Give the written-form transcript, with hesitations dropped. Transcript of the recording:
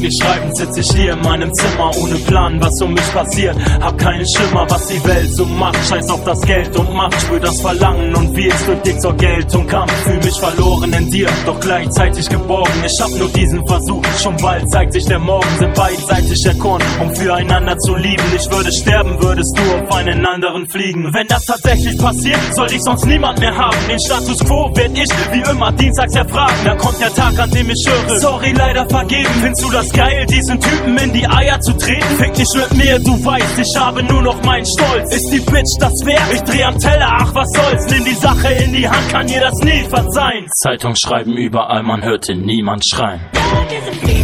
wirklich schreiben, sitz ich hier in meinem Zimmer ohne Plan, was um mich passiert. Hab keinen Schimmer, was die Welt so macht. Scheiß auf das Geld und Macht, spür das Verlangen und wie es durch dich zur Geltung kam. Fühl mich verloren in dir, doch gleichzeitig geborgen. Ich hab nur diesen Versuch, schon bald zeigt sich der Morgen. Sind beidseitig erkoren, um füreinander zu lieben. Ich würde sterben, würdest du auf einen anderen fliegen. Wenn das tatsächlich passiert, soll ich sonst niemand mehr haben. Den Status Quo werd ich wie immer dienstags erfragen. Da kommt der Tag, an dem ich höre, sorry, leider vergeben. Findest du das geil, diesen Typen in die Eier zu treten? Fick nicht mit mir, du weißt, ich habe nur noch meinen Stolz. Ist die Bitch das wert? Ich dreh am Teller, ach was soll's. Nimm die Sache in die Hand, kann dir das nie verzeihen. Zeitung schreiben überall, man hörte niemand schreien. Love is a feeling.